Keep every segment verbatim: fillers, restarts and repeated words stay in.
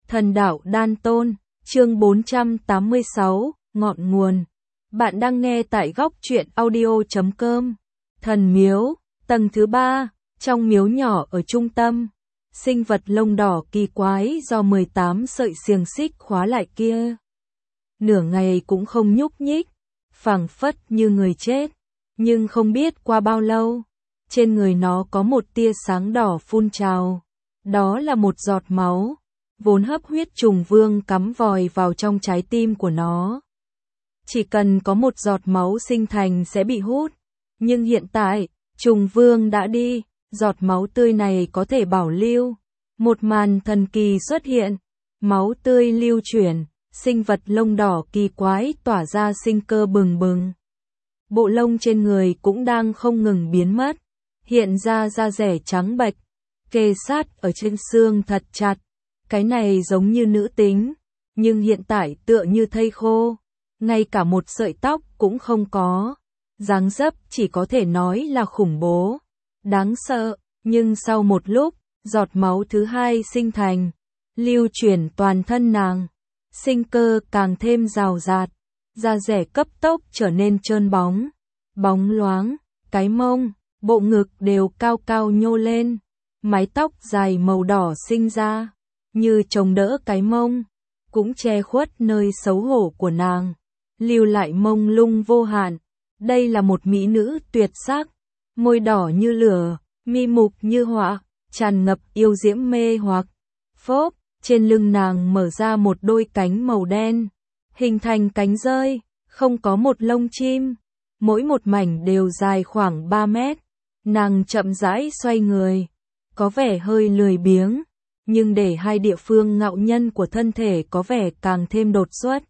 Thần đạo Đan Tôn, chương bốn trăm tám mươi sáu, ngọn nguồn. Bạn đang nghe tại góc truyện audio chấm com. Thần miếu, tầng thứ ba, trong miếu nhỏ ở trung tâm. Sinh vật lông đỏ kỳ quái do mười tám sợi xiềng xích khóa lại kia. Nửa ngày cũng không nhúc nhích, phảng phất như người chết. Nhưng không biết qua bao lâu, trên người nó có một tia sáng đỏ phun trào. Đó là một giọt máu, vốn hấp huyết trùng vương cắm vòi vào trong trái tim của nó. Chỉ cần có một giọt máu sinh thành sẽ bị hút. Nhưng hiện tại, trùng vương đã đi, giọt máu tươi này có thể bảo lưu. Một màn thần kỳ xuất hiện, máu tươi lưu chuyển, sinh vật lông đỏ kỳ quái tỏa ra sinh cơ bừng bừng. Bộ lông trên người cũng đang không ngừng biến mất, hiện ra da rẻ trắng bệch, kề sát ở trên xương thật chặt. Cái này giống như nữ tính, nhưng hiện tại tựa như thây khô, ngay cả một sợi tóc cũng không có. Dáng dấp chỉ có thể nói là khủng bố, đáng sợ, nhưng sau một lúc, giọt máu thứ hai sinh thành, lưu chuyển toàn thân nàng, sinh cơ càng thêm rào rạt, da rẻ cấp tốc trở nên trơn bóng, bóng loáng, cái mông, bộ ngực đều cao cao nhô lên, mái tóc dài màu đỏ sinh ra, như chống đỡ cái mông, cũng che khuất nơi xấu hổ của nàng, lưu lại mông lung vô hạn. Đây là một mỹ nữ tuyệt sắc, môi đỏ như lửa, mi mục như họa, tràn ngập yêu diễm mê hoặc. Phốp, trên lưng nàng mở ra một đôi cánh màu đen, hình thành cánh rơi, không có một lông chim, mỗi một mảnh đều dài khoảng ba mét. Nàng chậm rãi xoay người, có vẻ hơi lười biếng, nhưng để hai địa phương ngạo nhân của thân thể có vẻ càng thêm đột xuất.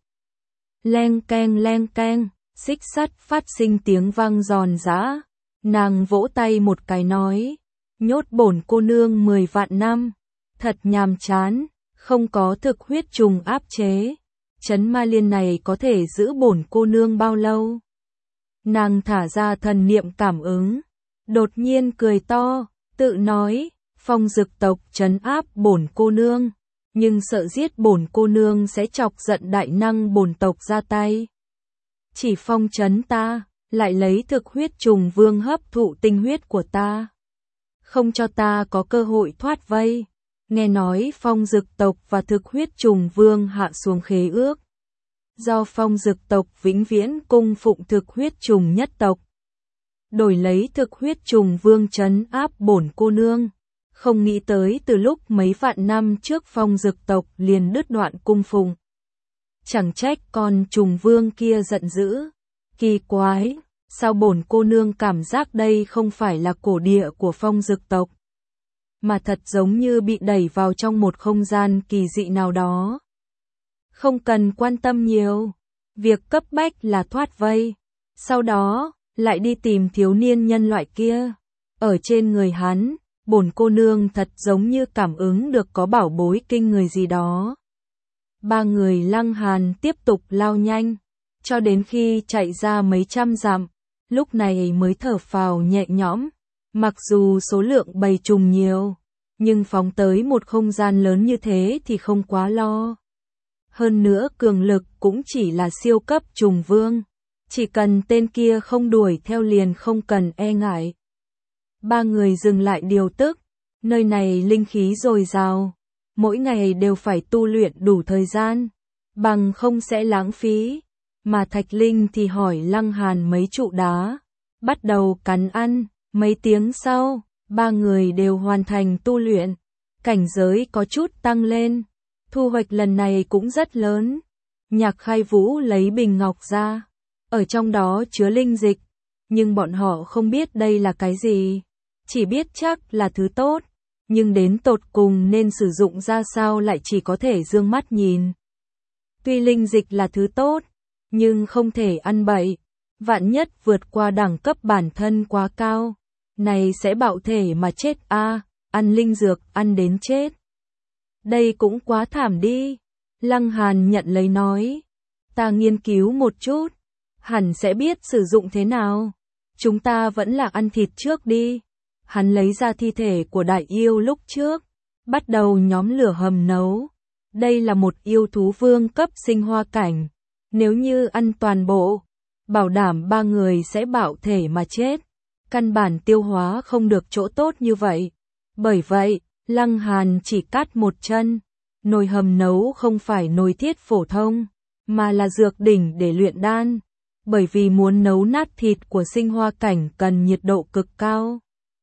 Leng keng leng keng, xích sắt phát sinh tiếng vang giòn giã. Nàng vỗ tay một cái nói, nhốt bổn cô nương mười vạn năm, thật nhàm chán, không có thực huyết trùng áp chế. Trấn ma liên này có thể giữ bổn cô nương bao lâu? Nàng thả ra thần niệm cảm ứng, đột nhiên cười to, tự nói, phong dực tộc trấn áp bổn cô nương, nhưng sợ giết bổn cô nương sẽ chọc giận đại năng bổn tộc ra tay. Chỉ phong trấn ta, lại lấy thực huyết trùng vương hấp thụ tinh huyết của ta, không cho ta có cơ hội thoát vây. Nghe nói phong dực tộc và thực huyết trùng vương hạ xuống khế ước, do phong dực tộc vĩnh viễn cung phụng thực huyết trùng nhất tộc, đổi lấy thực huyết trùng vương trấn áp bổn cô nương. Không nghĩ tới từ lúc mấy vạn năm trước phong dực tộc liền đứt đoạn cung phụng. Chẳng trách con trùng vương kia giận dữ. Kỳ quái, sao bổn cô nương cảm giác đây không phải là cổ địa của phong dực tộc, mà thật giống như bị đẩy vào trong một không gian kỳ dị nào đó. Không cần quan tâm nhiều, việc cấp bách là thoát vây, sau đó lại đi tìm thiếu niên nhân loại kia. Ở trên người hắn, bổn cô nương thật giống như cảm ứng được có bảo bối kinh người gì đó. Ba người Lăng Hàn tiếp tục lao nhanh, cho đến khi chạy ra mấy trăm dặm, lúc này mới thở phào nhẹ nhõm. Mặc dù số lượng bầy trùng nhiều, nhưng phóng tới một không gian lớn như thế thì không quá lo. Hơn nữa cường lực cũng chỉ là siêu cấp trùng vương, chỉ cần tên kia không đuổi theo liền không cần e ngại. Ba người dừng lại điều tức, nơi này linh khí dồi dào, mỗi ngày đều phải tu luyện đủ thời gian, bằng không sẽ lãng phí. Mà Thạch Linh thì hỏi Lăng Hàn mấy trụ đá, bắt đầu cắn ăn. Mấy tiếng sau, ba người đều hoàn thành tu luyện, cảnh giới có chút tăng lên, thu hoạch lần này cũng rất lớn. Nhạc Khai Vũ lấy bình ngọc ra, ở trong đó chứa linh dịch, nhưng bọn họ không biết đây là cái gì, chỉ biết chắc là thứ tốt, nhưng đến tột cùng nên sử dụng ra sao lại chỉ có thể dương mắt nhìn. Tuy linh dịch là thứ tốt, nhưng không thể ăn bậy, vạn nhất vượt qua đẳng cấp bản thân quá cao, này sẽ bạo thể mà chết a, à, ăn linh dược ăn đến chết. Đây cũng quá thảm đi. Lăng Hàn nhận lấy nói, ta nghiên cứu một chút, hẳn sẽ biết sử dụng thế nào. Chúng ta vẫn là ăn thịt trước đi. Hắn lấy ra thi thể của đại yêu lúc trước, bắt đầu nhóm lửa hầm nấu. Đây là một yêu thú vương cấp sinh hoa cảnh. Nếu như ăn toàn bộ, bảo đảm ba người sẽ bạo thể mà chết. Căn bản tiêu hóa không được chỗ tốt như vậy. Bởi vậy, Lăng Hàn chỉ cắt một chân. Nồi hầm nấu không phải nồi thiết phổ thông, mà là dược đỉnh để luyện đan. Bởi vì muốn nấu nát thịt của sinh hoa cảnh cần nhiệt độ cực cao.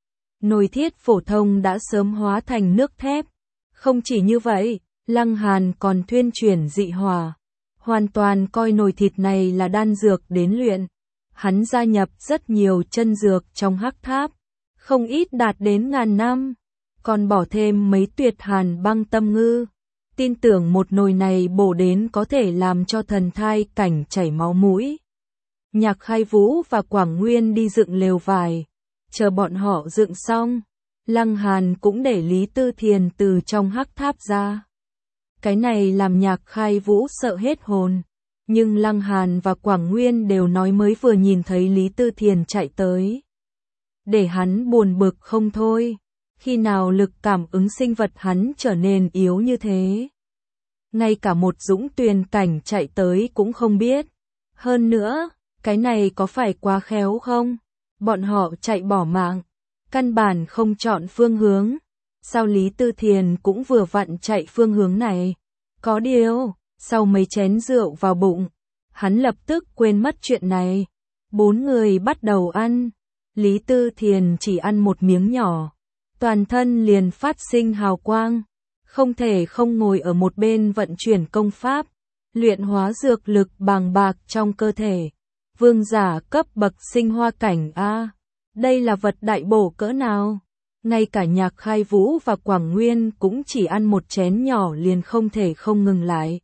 Nồi thiết phổ thông đã sớm hóa thành nước thép. Không chỉ như vậy, Lăng Hàn còn thuyên chuyển dị hỏa. Hoàn toàn coi nồi thịt này là đan dược đến luyện. Hắn gia nhập rất nhiều chân dược trong hắc tháp. Không ít đạt đến ngàn năm. Còn bỏ thêm mấy tuyệt hàn băng tâm ngư. Tin tưởng một nồi này bổ đến có thể làm cho thần thai cảnh chảy máu mũi. Nhạc Khai Vũ và Quảng Nguyên đi dựng lều vải. Chờ bọn họ dựng xong, Lăng Hàn cũng để Lý Tư Thiền từ trong hắc tháp ra. Cái này làm Nhạc Khai Vũ sợ hết hồn. Nhưng Lăng Hàn và Quảng Nguyên đều nói mới vừa nhìn thấy Lý Tư Thiền chạy tới. Để hắn buồn bực không thôi. Khi nào lực cảm ứng sinh vật hắn trở nên yếu như thế? Ngay cả một dũng tuyền cảnh chạy tới cũng không biết. Hơn nữa, cái này có phải quá khéo không? Bọn họ chạy bỏ mạng, căn bản không chọn phương hướng. Sao Lý Tư Thiền cũng vừa vặn chạy phương hướng này? Có điều, sau mấy chén rượu vào bụng, hắn lập tức quên mất chuyện này. Bốn người bắt đầu ăn. Lý Tư Thiền chỉ ăn một miếng nhỏ. Toàn thân liền phát sinh hào quang. Không thể không ngồi ở một bên vận chuyển công pháp. Luyện hóa dược lực bàng bạc trong cơ thể. Vương giả cấp bậc sinh hoa cảnh A. Đây là vật đại bổ cỡ nào? Ngay cả Nhạc Khai Vũ và Quảng Nguyên cũng chỉ ăn một chén nhỏ liền không thể không ngừng lại.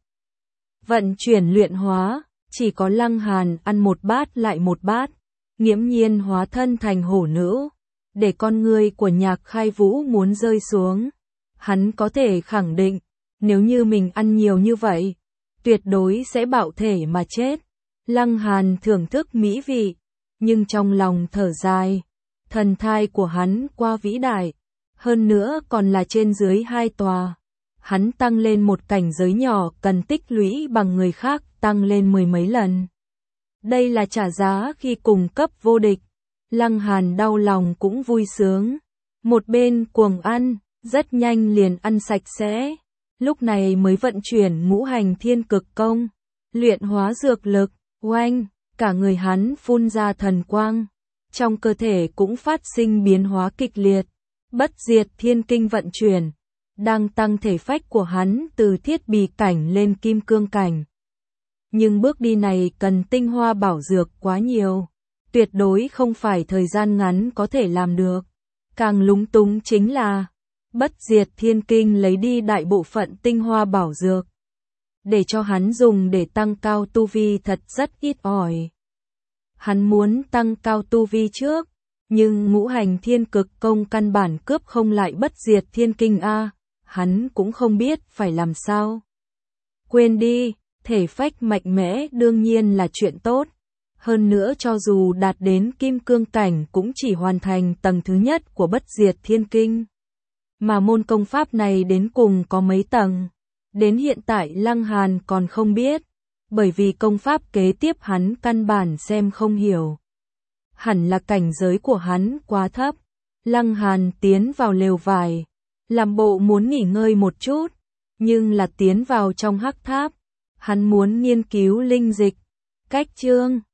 Vận chuyển luyện hóa, chỉ có Lăng Hàn ăn một bát lại một bát, nghiễm nhiên hóa thân thành hổ nữ. Để con người của Nhạc Khai Vũ muốn rơi xuống. Hắn có thể khẳng định, nếu như mình ăn nhiều như vậy, tuyệt đối sẽ bạo thể mà chết. Lăng Hàn thưởng thức mỹ vị, nhưng trong lòng thở dài. Thần thai của hắn quá vĩ đại, hơn nữa còn là trên dưới hai tòa. Hắn tăng lên một cảnh giới nhỏ cần tích lũy bằng người khác tăng lên mười mấy lần. Đây là trả giá khi cùng cấp vô địch. Lăng Hàn đau lòng cũng vui sướng. Một bên cuồng ăn, rất nhanh liền ăn sạch sẽ. Lúc này mới vận chuyển ngũ hành thiên cực công, luyện hóa dược lực, oanh, cả người hắn phun ra thần quang. Trong cơ thể cũng phát sinh biến hóa kịch liệt. Bất diệt thiên kinh vận chuyển, đang tăng thể phách của hắn từ thiết bì cảnh lên kim cương cảnh. Nhưng bước đi này cần tinh hoa bảo dược quá nhiều. Tuyệt đối không phải thời gian ngắn có thể làm được. Càng lúng túng chính là Bất diệt thiên kinh lấy đi đại bộ phận tinh hoa bảo dược. Để cho hắn dùng để tăng cao tu vi thật rất ít ỏi. Hắn muốn tăng cao tu vi trước, nhưng ngũ hành thiên cực công căn bản cướp không lại bất diệt thiên kinh A, hắn cũng không biết phải làm sao. Quên đi, thể phách mạnh mẽ đương nhiên là chuyện tốt. Hơn nữa cho dù đạt đến kim cương cảnh cũng chỉ hoàn thành tầng thứ nhất của bất diệt thiên kinh. Mà môn công pháp này đến cùng có mấy tầng? Đến hiện tại Lăng Hàn còn không biết, bởi vì công pháp kế tiếp hắn căn bản xem không hiểu. Hẳn là cảnh giới của hắn quá thấp. Lăng Hàn tiến vào lều vải, làm bộ muốn nghỉ ngơi một chút, nhưng là tiến vào trong hắc tháp. Hắn muốn nghiên cứu linh dịch. Cách chương